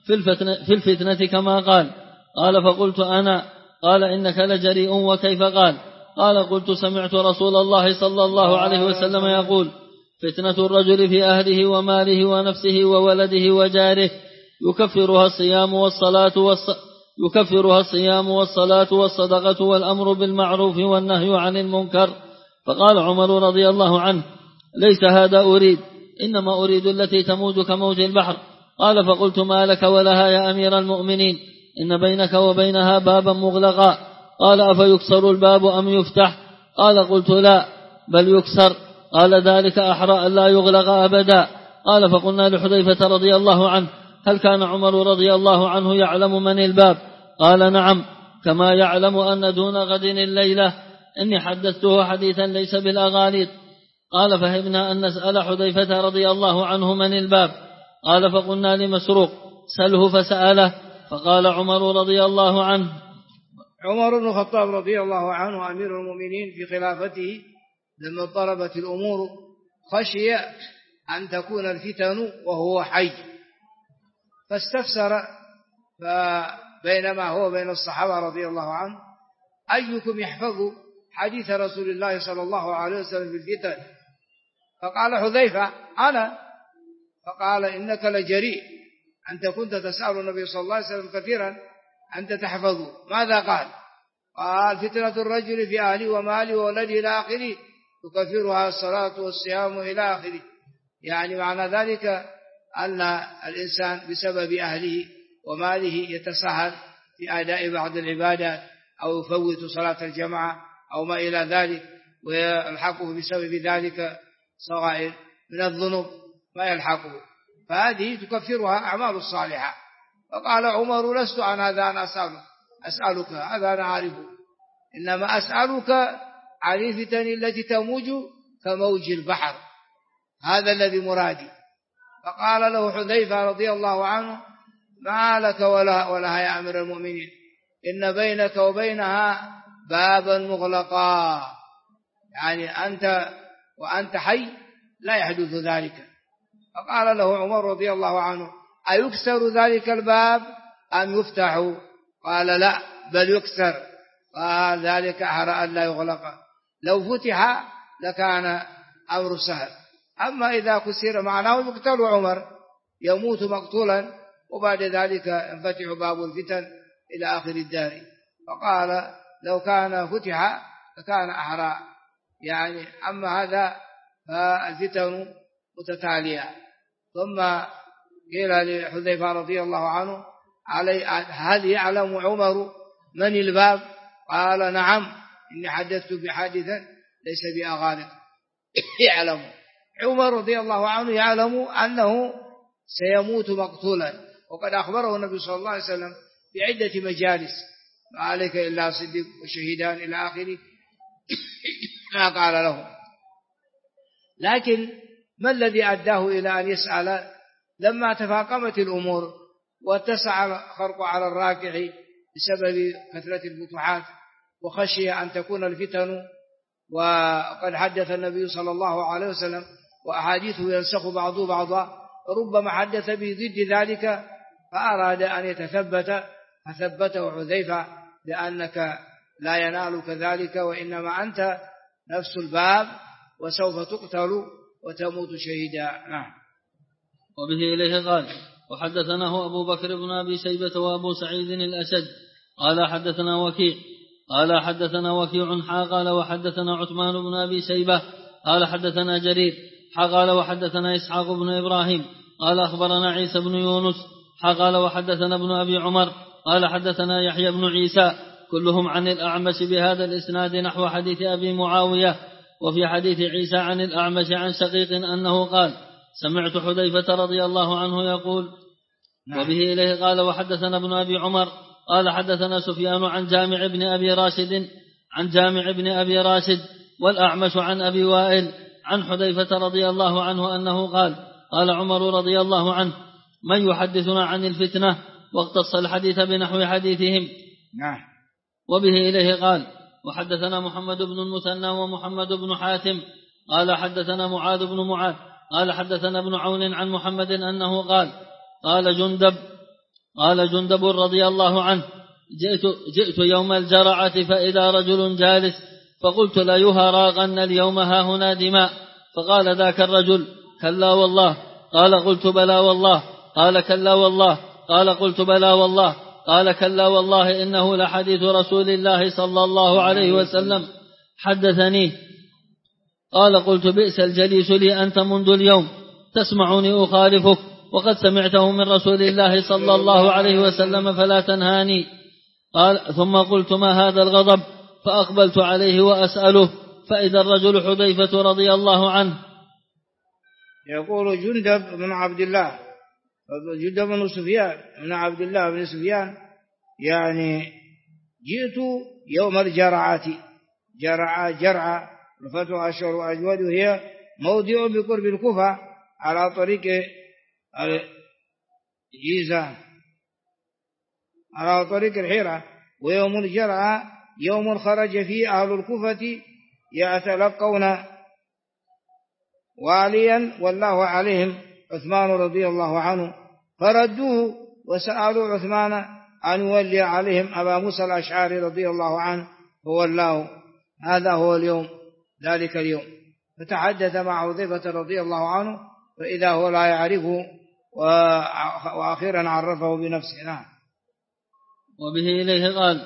في الفتنة كما قال. قال فقلت أنا. قال إنك لجريء. وكيف قال؟ قال قلت سمعت رسول الله صلى الله عليه وسلم يقول فتنة الرجل في أهله وماله ونفسه وولده وجاره يكفرها الصيام والصلاة والصدقة والأمر بالمعروف والنهي عن المنكر. فقال عمر رضي الله عنه ليس هذا أريد، إنما أريد التي تموج كموج البحر. قال فقلت ما لك ولها يا أمير المؤمنين؟ إن بينك وبينها بابا مغلقا. قال أفيكسر الباب أم يفتح؟ قال قلت لا بل يكسر. قال ذلك أحرى أن لا يغلق أبدا. قال فقلنا لحذيفة رضي الله عنه هل كان عمر رضي الله عنه يعلم من الباب؟ قال نعم، كما يعلم أن دون غد الليلة. إني حدثته حديثا ليس بالأغاليط. قال فهمنا أن نسأل حذيفة رضي الله عنه من الباب. قال فقلنا لمسروق سله فسأله. فقال عمر رضي الله عنه. عمر بن الخطاب رضي الله عنه أمير المؤمنين في خلافته لما اضطربت الأمور خشي أن تكون الفتن وهو حي، فاستفسر بينما هو بين الصحابة رضي الله عنه أيكم يحفظ حديث رسول الله صلى الله عليه وسلم في الفتن؟ فقال حذيفة أنا. فقال إنك لجريء، أنت كنت تسأل النبي صلى الله عليه وسلم كثيرا أنت تحفظه. ماذا قال؟ قال فتنة الرجل في أهله وماله وولده إلى آخره تكفرها الصلاة والصيام إلى آخره. يعني معنى ذلك أن الإنسان بسبب أهله وماله يتساهل في أداء بعض العبادات أو يفوت صلاة الجماعة أو ما إلى ذلك، ويلحقه بسبب ذلك صغائر من الذنوب ما يلحقه، فهذه تكفرها أعمال الصالحة. فقال عمر لست عن هذا أنا أسألك، هذا أنا عارفه، إنما أسألك عن الفتن التي تموج كموج البحر، هذا الذي مرادي. فقال له حذيفة رضي الله عنه ما لك ولها يا أمير المؤمنين؟ إن بينك وبينها بابا مغلقا، يعني أنت وأنت حي لا يحدث ذلك. فقال له عمر رضي الله عنه أيكسر ذلك الباب أم يفتح؟ قال لا بل يكسر. قال ذلك أحرى أن لا يغلق، لو فتح لكان أمر سهل، أما إذا كسر معناه يقتل عمر، يموت مقتولا وبعد ذلك ينفتح باب الفتن إلى آخر الدار. فقال لو كان فتح لكان أحرى، يعني أما هذا فالفتن متتالية. ثم قيل لحذيفة رضي الله عنه هل يعلم عمر من الباب؟ قال نعم إني حدثت بحادثا ليس بأغالق. يعلم عمر رضي الله عنه يعلم أنه سيموت مقتولا، وقد أخبره النبي صلى الله عليه وسلم بعدة مجالس ما عليك إلا صديق وشهيدان إلى آخره ما قال له. لكن ما الذي أداه إلى أن يسأل؟ لما تفاقمت الأمور واتسع الخرق على الراكع بسبب كثرة الفتوحات وخشي أن تكون الفتن، وقد حدث النبي صلى الله عليه وسلم وأحاديثه ينسخ بعضه بعضا، ربما حدث بضد ذلك، فأراد أن يتثبت فثبته حذيفة لأنك لا ينالك ذلك، وإنما أنت نفس الباب وسوف تقتل وتموت شهيدا. نعم. وبه إليه قال وحدثناه أبو بكر بن أبي شيبة وأبو سعيد الأشج قال حدثنا وكيع قال حدثنا وكيع قال وحدثنا عثمان بن أبي شيبة قال حدثنا جرير قال وحدثنا إسحاق بن إبراهيم قال أخبرنا عيسى بن يونس قال وحدثنا ابن أبي عمر قال حدثنا يحيى بن عيسى كلهم عن الأعمش بهذا الإسناد نحو حديث أبي معاوية. وفي حديث عيسى عن الأعمش عن شقيق أنه قال سمعت حذيفة رضي الله عنه يقول. وبه إليه قال وحدثنا ابن أبي عمر قال حدثنا سفيان عن جامع بن أبي راشد والأعمش عن أبي وائل عن حذيفة رضي الله عنه أنه قال قال عمر رضي الله عنه من يحدثنا عن الفتنة؟ واختص الحديث بنحو حديثهم. وبه إليه قال وحدثنا محمد بن المثنى ومحمد بن حاتم قال حدثنا معاذ بن معاذ قال حدثنا ابن عون عن محمد أنه قال قال جندب قال جندب رضي الله عنه: جئت يوم الجرعة فإذا رجل جالس، فقلت: لا يهراغن اليوم هاهنا دماء. فقال ذاك الرجل: كلا والله. قال: قلت: بلى والله. قال: كلا والله. قال: قلت: بلى والله. قال: كلا والله، إنه لحديث رسول الله صلى الله عليه وسلم حدثني. قال: قلت: بئس الجليس لي أنت منذ اليوم، تسمعني أخالفك وقد سمعته من رسول الله صلى الله عليه وسلم فلا تنهاني. قال: ثم قلت: ما هذا الغضب؟ فأقبلت عليه وأسأله، فإذا الرجل حذيفة رضي الله عنه. يقول جندب بن عبد الله، جندب بن سفيان بن عبد الله بن سفيان، يعني جئت يوم الجرعة. جرعة رفتها أشهر وأجود، وهي موضع بقرب الكوفة على طريق الجيزة على طريق الحيرة. ويوم الجرعة يوم خرج فيه أهل الكوفة يتلقون واليا والله عليهم عثمان رضي الله عنه، فردوه وسألوا عثمان أن يولي عليهم أبا موسى الأشعري رضي الله عنه، فولاه. هذا هو اليوم، ذلك اليوم. فتحدث مع حذيفة رضي الله عنه، فإذا هو لا يعرفه، وأخيرا عرفه بنفسه. نعم. وبه إليه قال: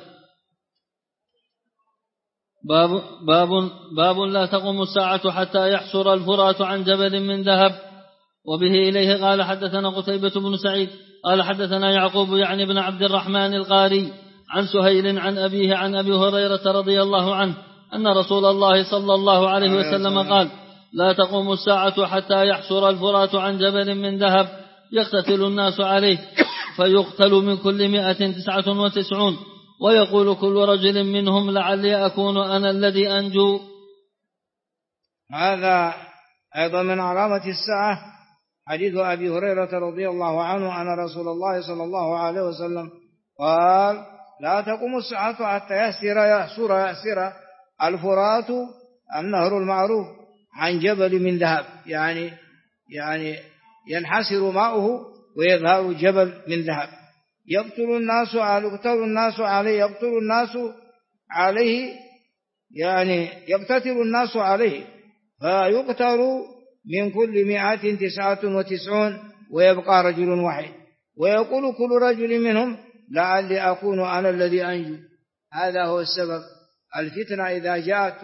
باب لا تقوم الساعة حتى يحصر الفرات عن جبل من ذهب. وبه إليه قال: حدثنا قتيبة بن سعيد قال: حدثنا يعقوب يعني بن عبد الرحمن القاري عن سهيل عن أبيه عن أبي هريرة رضي الله عنه أن رسول الله صلى الله عليه وسلم قال: لا تقوم الساعة حتى يحصر الفرات عن جبل من ذهب يقتتل الناس عليه، فيقتل من كل 199، ويقول كل رجل منهم: لعلي أكون أنا الذي أنجو. هذا أيضا من علامة الساعة، حديث أبي هريرة رضي الله عنه أن رسول الله صلى الله عليه وسلم قال: لا تقوم الساعة حتى يحصر الفرات، النهر المعروف، عن جبل من ذهب، يعني ينحسر ماؤه ويظهر جبل من ذهب. يقتل الناس عليه، فيقتل من كل 199 ويبقى رجل واحد، ويقول كل رجل منهم: لعلي أكون أنا الذي أنجو. هذا هو السبب. الفتنة إذا جاءت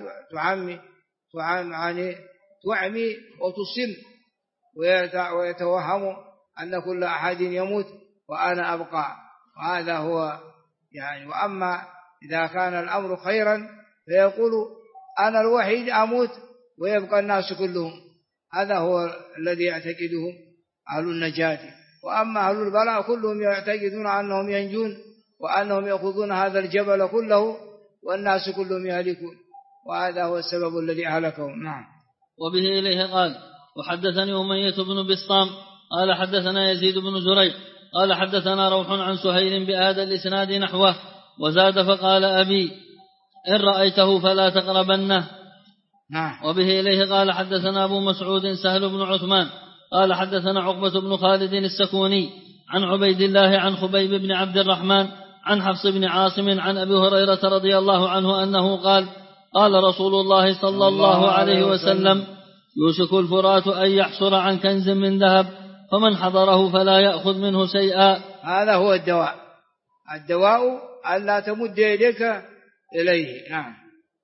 تعمي وتصم، ويتوهم أن كل أحد يموت وأنا أبقى. وهذا هو وأما إذا كان الأمر خيرا فيقول: أنا الوحيد أموت ويبقى الناس كلهم. هذا هو الذي يعتقده أهل النجاة. وأما أهل البلاء كلهم يعتقدون أنهم ينجون، وأنهم يأخذون هذا الجبل كله والناس كلهم يهلكون، وهذا هو السبب الذي أهلكهم. نعم. وبه إليه قال: وحدثني أمية بن بسطام قال: حدثنا يزيد بن زريع قال: حدثنا روح عن سهيل بهذا الإسناد نحوه، وزاد فقال: أبي إن رأيته فلا تقربنه. وبه إليه قال: حدثنا أبو مسعود سهل بن عثمان قال: حدثنا عقبة بن خالد السكوني عن عبيد الله عن خبيب بن عبد الرحمن عن حفص بن عاصم عن أبي هريرة رضي الله عنه أنه قال: قال رسول الله صلى الله عليه وسلم: يوشك الفرات أن يحصر عن كنز من ذهب، فمن حضره فلا يأخذ منه شيئا. هذا هو الدواء ألا تمد يديك إليه. نعم.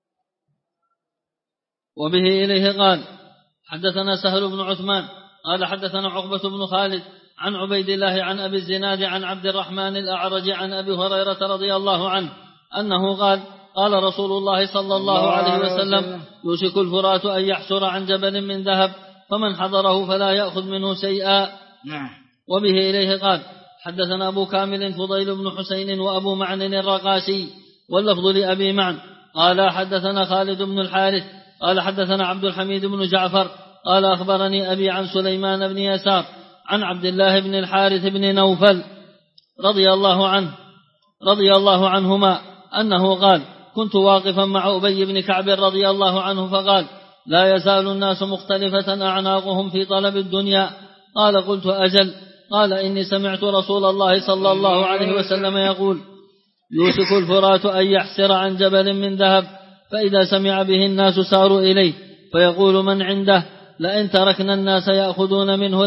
وبه إليه قال: حدثنا سهل بن عثمان قال: حدثنا عقبة بن خالد عن عبيد الله عن أبي الزناد عن عبد الرحمن الأعرج عن أبي هريرة رضي الله عنه أنه قال: قال رسول الله صلى الله عليه وسلم: يوشك الفرات أن يحصر عن جبل من ذهب، فمن حضره فلا يأخذ منه شيئا. وبه إليه قال: حدثنا أبو كامل فضيل بن حسين وأبو معن الرقاشي، واللفظ لأبي معن قال: حدثنا خالد بن الحارث قال: حدثنا عبد الحميد بن جعفر قال: أخبرني أبي عن سليمان بن يسار عن عبد الله بن الحارث بن نوفل رضي الله عنهما أنه قال: كنت واقفا مع أبي بن كعب رضي الله عنه فقال: لا يزال الناس مختلفة أعناقهم في طلب الدنيا. قال: قلت: أجل. قال إني سمعت رسول الله صلى الله عليه وسلم يقول يوشك الفرات أن يحسر عن جبل من ذهب فإذا سمع به الناس ساروا إليه فيقول من عنده لئن تركنا الناس يأخذون منه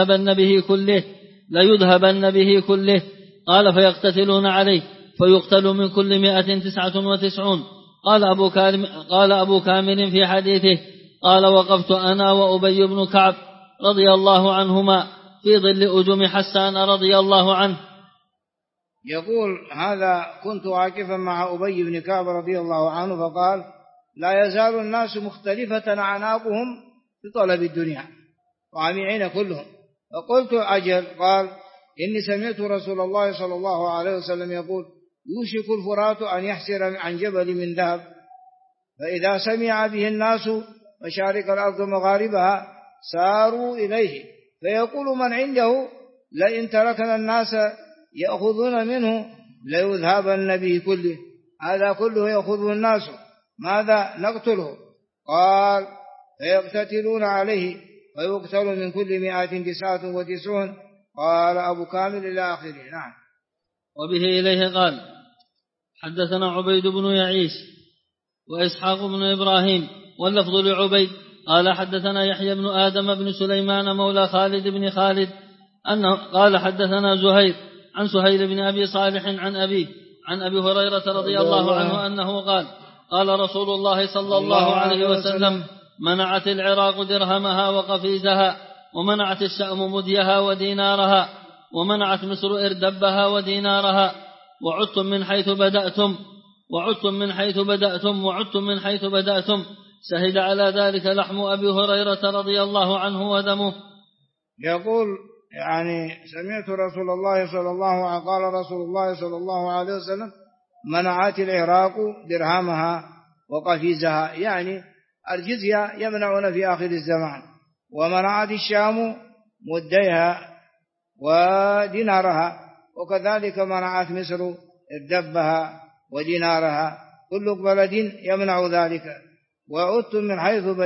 ليذهبن به كله قال فيقتتلون عليه فيقتل من كل 199. قال أبو كامل في حديثه قال وقفت أنا وأبي بن كعب رضي الله عنهما في ظل أجم حسان رضي الله عنه. يقول هذا كنت واقفا مع أبي بن كعب رضي الله عنه فقال لا يزال الناس مختلفة أعناقهم في طلب الدنيا وعامعين كلهم. فقلت أجل. قال إني سمعت رسول الله صلى الله عليه وسلم يقول يوشك الفرات أن يحسر عن جبل من ذهب فإذا سمع به الناس مشارق الأرض مغاربها ساروا إليه فيقول من عنده لئن تركنا الناس يأخذون منه ليذهبن به كله. هذا كله يأخذه الناس ماذا نقتله؟ قال فيقتتلون عليه ويقتل من كل 199. قال أبو كامل إلى آخره. نعم. وبه إليه قال حدثنا عبيد بن يعيش وإسحاق بن إبراهيم واللفظ لعبيد قال حدثنا يحيى بن آدم بن سليمان مولى خالد بن خالد أنه قال حدثنا زهير عن سهيل بن أبي صالح عن أبي هريرة رضي الله عنه أنه قال رسول الله صلى الله عليه وسلم منعت العراق درهمها وقفيزها ومنعت الشأم مديها ودينارها ومنعت مصر إردبها ودينارها وعدتم من حيث بدأتم شهد على ذلك لحم أبي هريرة رضي الله عنه ودمه. يقول يعني سمعت رسول الله صلى الله عليه قال رسول الله صلى الله عليه وسلم منعت العراق درهمها وقفيزها يعني الجزية يمنعون في آخر الزمان. ومنعت الشام مديها ودينارها وكذلك منعت مصر الدبها ودينارها. كل بلد يمنع ذلك. وعدتم من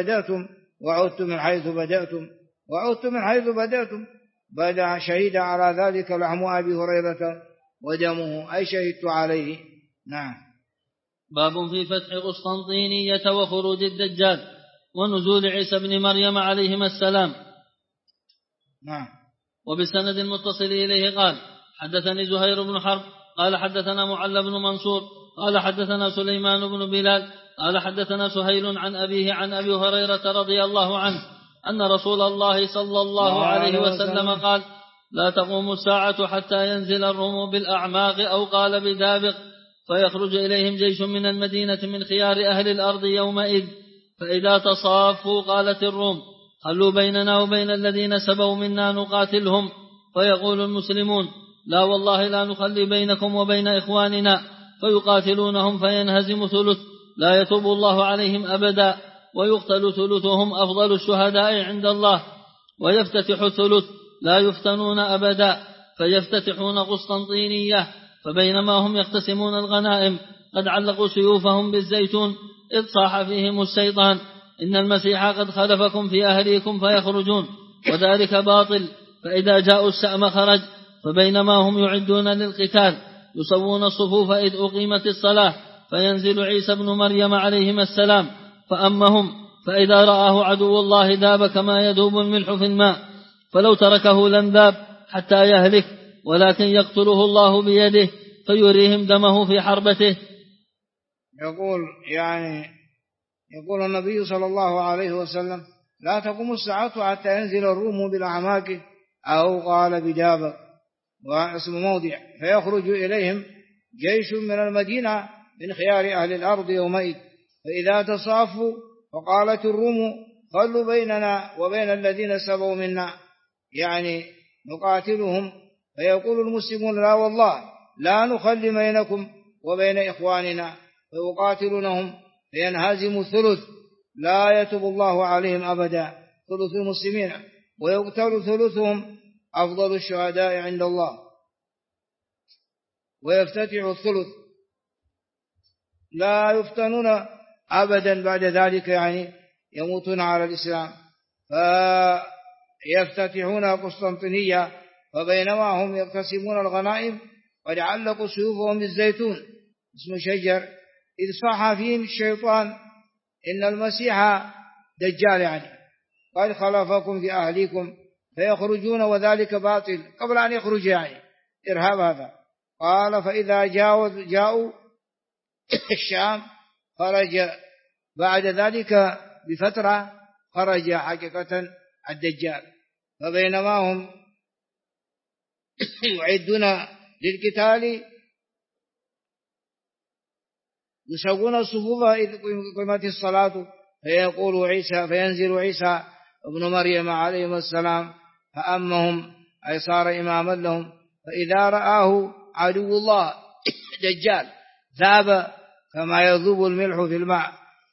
حيث بدأتم بدأ شهيد على ذلك لحم أبي هريرة ودمه أي شهدت عليه. نعم. باب في فتح قسطنطينية وخروج الدجال ونزول عيسى بن مريم عليهما السلام. نعم. وبسند المتصل إليه قال حدثني زهير بن حرب قال حدثنا معل بن منصور قال حدثنا سليمان بن بلال قال حدثنا سهيل عن أبيه عن أبي هريرة رضي الله عنه أن رسول الله صلى الله عليه وسلم قال لا تقوم الساعة حتى ينزل الروم بالأعماق أو قال بدابق فيخرج إليهم جيش من المدينة من خيار أهل الأرض يومئذ فإذا تصافوا قالت الروم خلوا بيننا وبين الذين سبوا منا نقاتلهم فيقول المسلمون لا والله لا نخلي بينكم وبين إخواننا فيقاتلونهم فينهزم ثلث لا يتوب الله عليهم أبدا ويقتل ثلثهم أفضل الشهداء عند الله ويفتتح ثلث لا يفتنون أبدا فيفتتحون قسطنطينية فبينما هم يقتسمون الغنائم قد علقوا سيوفهم بالزيتون إذ صاح فيهم الشيطان إن المسيح قد خلفكم في أهليكم فيخرجون وذلك باطل فإذا جاءوا الشأم خرج فبينما هم يعدون للقتال يسوون الصفوف إذ أقيمت الصلاة فينزل عيسى بن مريم عليهما السلام فأمهم فإذا رآه عدو الله ذاب كما يذوب الملح في الماء فلو تركه لم ذاب حتى يهلك ولكن يقتله الله بيده فيريهم دمه في حربته. يقول النبي صلى الله عليه وسلم لا تقوم الساعة حتى ينزل الروم بالأعماق أو قال بدابق واسم موضع فيخرج إليهم جيش من المدينة من خيار أهل الأرض يومئذ فإذا تصافوا فقالت الروم خلوا بيننا وبين الذين سبوا منا يعني نقاتلهم فيقول المسلمون لا والله لا نخلي بينكم وبين إخواننا فيقاتلونهم فينهزم ثلث لا يتوب الله عليهم أبدا ثلث المسلمين ويقتل ثلثهم أفضل الشهداء عند الله ويفتتح الثلث لا يفتنون أبدا بعد ذلك يعني يموتون على الإسلام فيفتتحون قسطنطينية فبينما هم يقتسمون الغنائم قد علقوا سيوفهم بالزيتون اسم شجر إذ صاح فيهم الشيطان إن المسيح دجال يعني قد خلفكم في أهليكم فيخرجون وذلك باطل قبل أن يخرج يعني إرهاب هذا. قال فإذا جاءوا الشام خرج بعد ذلك بفترة خرج حقيقة الدجال. فبينما هم يعدون للقتال يسوون الصفوف إذ قيمت الصلاة فينزل عيسى ابن مريم عليه السلام فأمهم أي صار إماما لهم. فإذا رآه عدو الله دجال ذاب كما يذوب الملح في الماء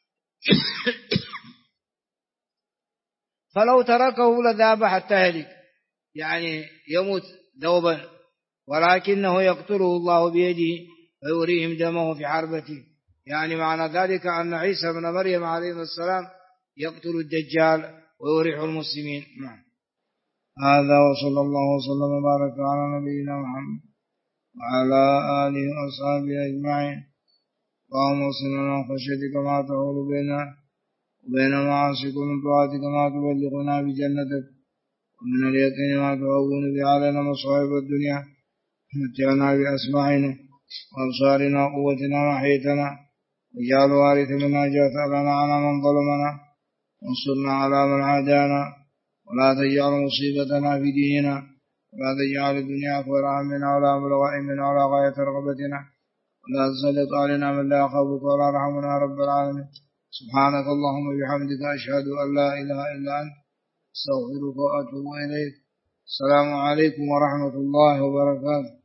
فلو تركه لذاب حتى يهلك يعني يموت ذوبا ولكنه يقتله الله بيده ويريهم دمه في حربته. يعني معنى ذلك أن عيسى بن مريم عليه السلام يقتل الدجال ويريح المسلمين. هذا وصلى الله وسلم وبارك على نبينا محمد وعلى آله وأصحابه أجمعين. اللهم وصلنا من خشيتك ما تحول بيننا وبين معاصيك ومن طاعتك ما تبلغنا بجنتك ومن اليقين ما تهون به علينا مصائب الدنيا متعنا بأسماعنا وأبصارنا وقوتنا ما أحييتنا واجعل وارث منا جاثرنا على من ظلمنا وانصرنا على من عادانا ولا تجعل مصيبتنا في ديننا ولا تجعل الدنيا أكبر همنا ولا مبلغ علمنا ولا غاية رغبتنا ولا تسلط علينا من لا يخافك ولا يرحمنا يا رب العالمين. سبحانك اللهم وبحمدك أشهد أن لا إله إلا أنت أستغفرك وأتوب إليك. السلام عليكم ورحمة الله وبركاته.